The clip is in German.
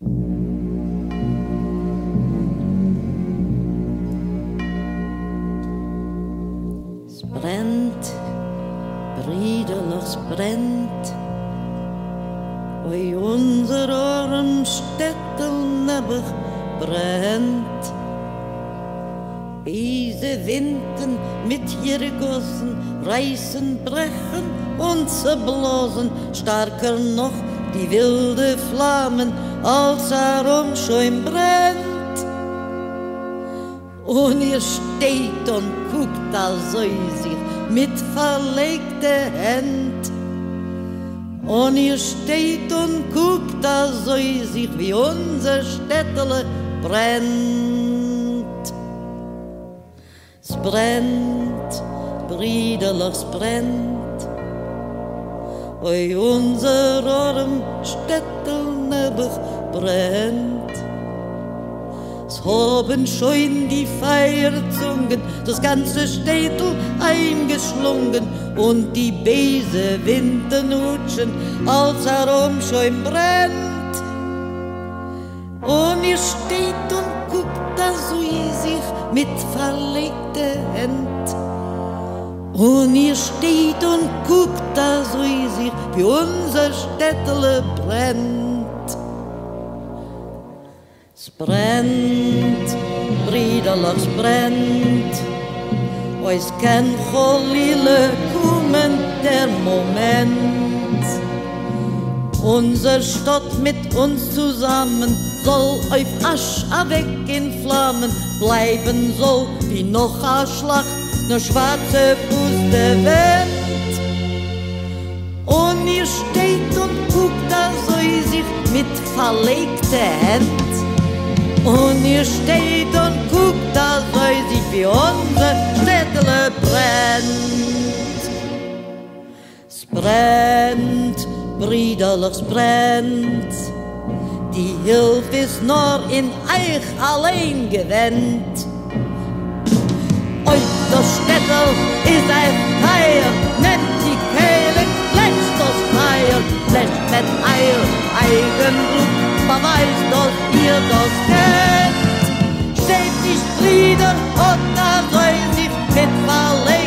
Es brennt, brüderlich, es brennt, oi unser arm Städtel nebig brennt. Diese Winden mit ihren Gossen reißen, brechen und zerblasen, stärker noch die wilde Flammen, als herum schon brennt. Und ihr steht und guckt also sich mit verlegter Hand. Und ihr steht und guckt also sich, wie unser Städtele brennt. Es brennt, brüderlich, es brennt, oi unser arm Städtel nebig brennt. Es haben schon die Feuerzungen das ganze Städtel eingeschlungen und die böse Winterhutschen als herum schon brennt. Und ihr steht und guckt da so sich mit verlegter Hand. Und ihr steht und guckt da so sich, wie unser Städtele brennt. Es brennt, brüderlich, es brennt, ois kann Cholile kommen der Moment. Unser Stadt mit uns zusammen soll auf Asch weg in Flammen bleiben, soll wie noch a Schlacht, nur schwarze Puste Wind. Und ihr steht und guckt da so sich mit verlegter Hand. Und ihr steht und guckt da so sich, wie unser Städtele brennt. Es brennt, brüderlich, es brennt, die Hilfe ist nur in euch allein gewendet. Euch das Städtel ist ein Feier, nehmt die Kehle, lässt das Feier, lässt mit Eil, Eigenblut, beweist, dass ihr das kennt. Steht nicht Brüder und da soll sich mit verlegen.